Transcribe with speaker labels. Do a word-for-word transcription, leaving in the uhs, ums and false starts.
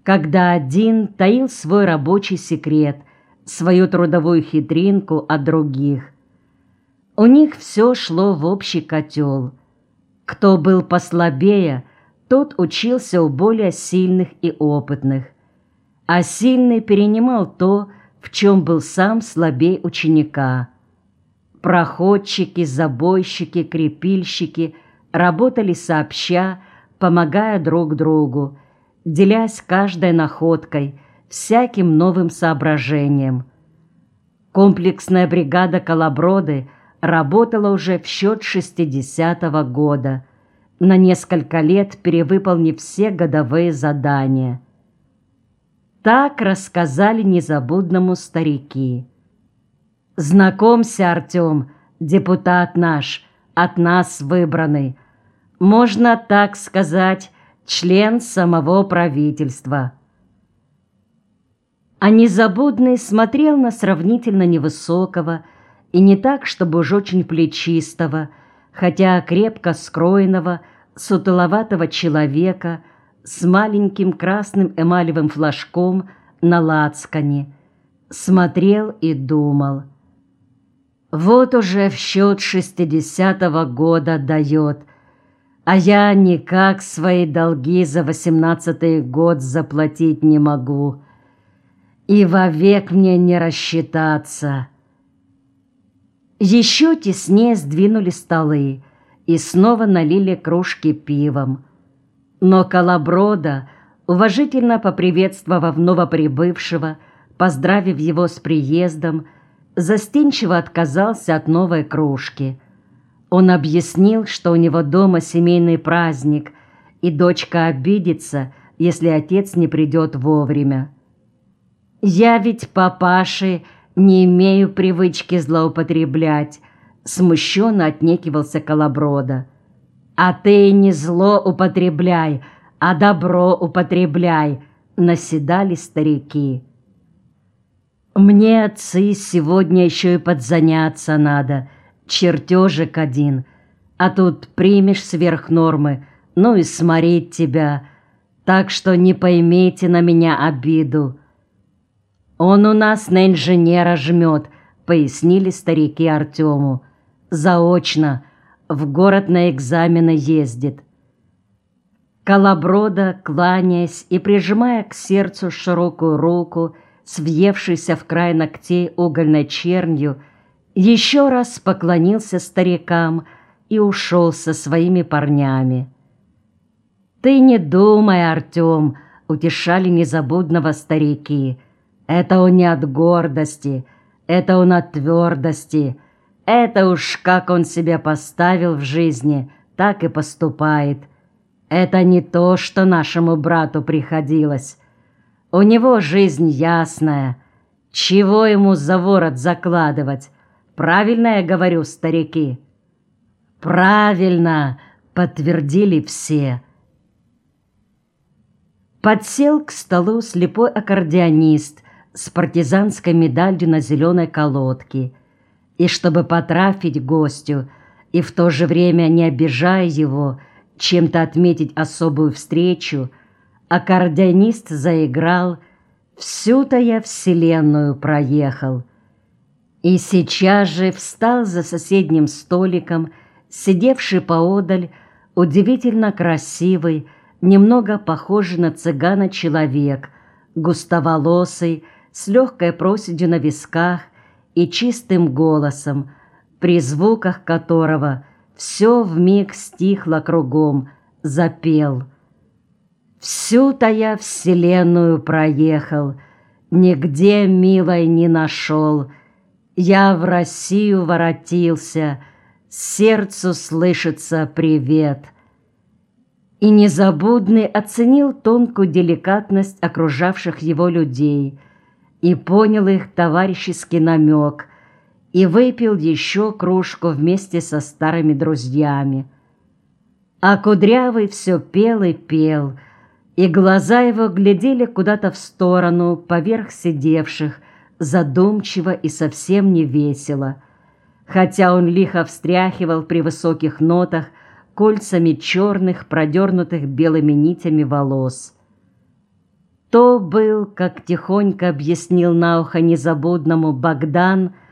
Speaker 1: когда один таил свой рабочий секрет, свою трудовую хитринку от других. У них все шло в общий котел. Кто был послабее, тот учился у более сильных и опытных, а сильный перенимал то, в чем был сам слабей ученика. Проходчики, забойщики, крепильщики работали сообща, помогая друг другу, делясь каждой находкой, всяким новым соображением. Комплексная бригада «Колоброды» работала уже в счет шестидесятого года, на несколько лет перевыполнив все годовые задания. Так рассказали незабудному старики. «Знакомься, Артем, депутат наш, от нас выбранный, можно так сказать, член самого правительства». А незабудный смотрел на сравнительно невысокого и не так, чтобы уж очень плечистого, хотя крепко скроенного, сутуловатого человека с маленьким красным эмалевым флажком на лацкане. Смотрел и думал. Вот уже в счет шестидесятого года дает, а я никак свои долги за восемнадцатый год заплатить не могу. И вовек мне не рассчитаться. Еще теснее сдвинули столы и снова налили кружки пивом. Но Колоброда, уважительно поприветствовав новоприбывшего, поздравив его с приездом, застенчиво отказался от новой кружки. Он объяснил, что у него дома семейный праздник, и дочка обидится, если отец не придет вовремя. «Я ведь, папаши, не имею привычки злоупотреблять», — смущенно отнекивался Колоброда. «А ты не зло употребляй, а добро употребляй», — наседали старики. «Мне, отцы, сегодня еще и подзаняться надо, чертежик один, а тут примешь сверх нормы, ну и сморить тебя, так что не поймите на меня обиду». «Он у нас на инженера жмет», — пояснили старики Артему. «Заочно, в город на экзамены ездит». Колоброда, кланяясь и прижимая к сердцу широкую руку, с въевшейся в край ногтей угольной чернью, еще раз поклонился старикам и ушел со своими парнями. «Ты не думай, Артем», — утешали незабудного старики, — «это он не от гордости, это он от твердости, это уж как он себя поставил в жизни, так и поступает. Это не то, что нашему брату приходилось. У него жизнь ясная, чего ему за ворот закладывать? Правильно я говорю, старики?» «Правильно», — подтвердили все. Подсел к столу слепой аккордеонист с партизанской медалью на зеленой колодке, и чтобы потрафить гостю и в то же время, не обижая его, чем-то отметить особую встречу, аккордеонист заиграл «Всю-то я вселенную проехал». И сейчас же встал за соседним столиком, сидевший поодаль, удивительно красивый, немного похожий на цыгана человек, густоволосый, с легкой проседью на висках и чистым голосом, при звуках которого все вмиг стихло кругом, запел. «Всю-то я вселенную проехал, нигде милой не нашел. Я в Россию воротился, сердцу слышится привет». И незабудный оценил тонкую деликатность окружавших его людей и понял их товарищеский намек, и выпил еще кружку вместе со старыми друзьями. А Кудрявый все пел и пел, и глаза его глядели куда-то в сторону, поверх сидевших, задумчиво и совсем не весело, хотя он лихо встряхивал при высоких нотах кольцами черных, продернутых белыми нитями волос. То был, как тихонько объяснил на ухо незабудному Богдан,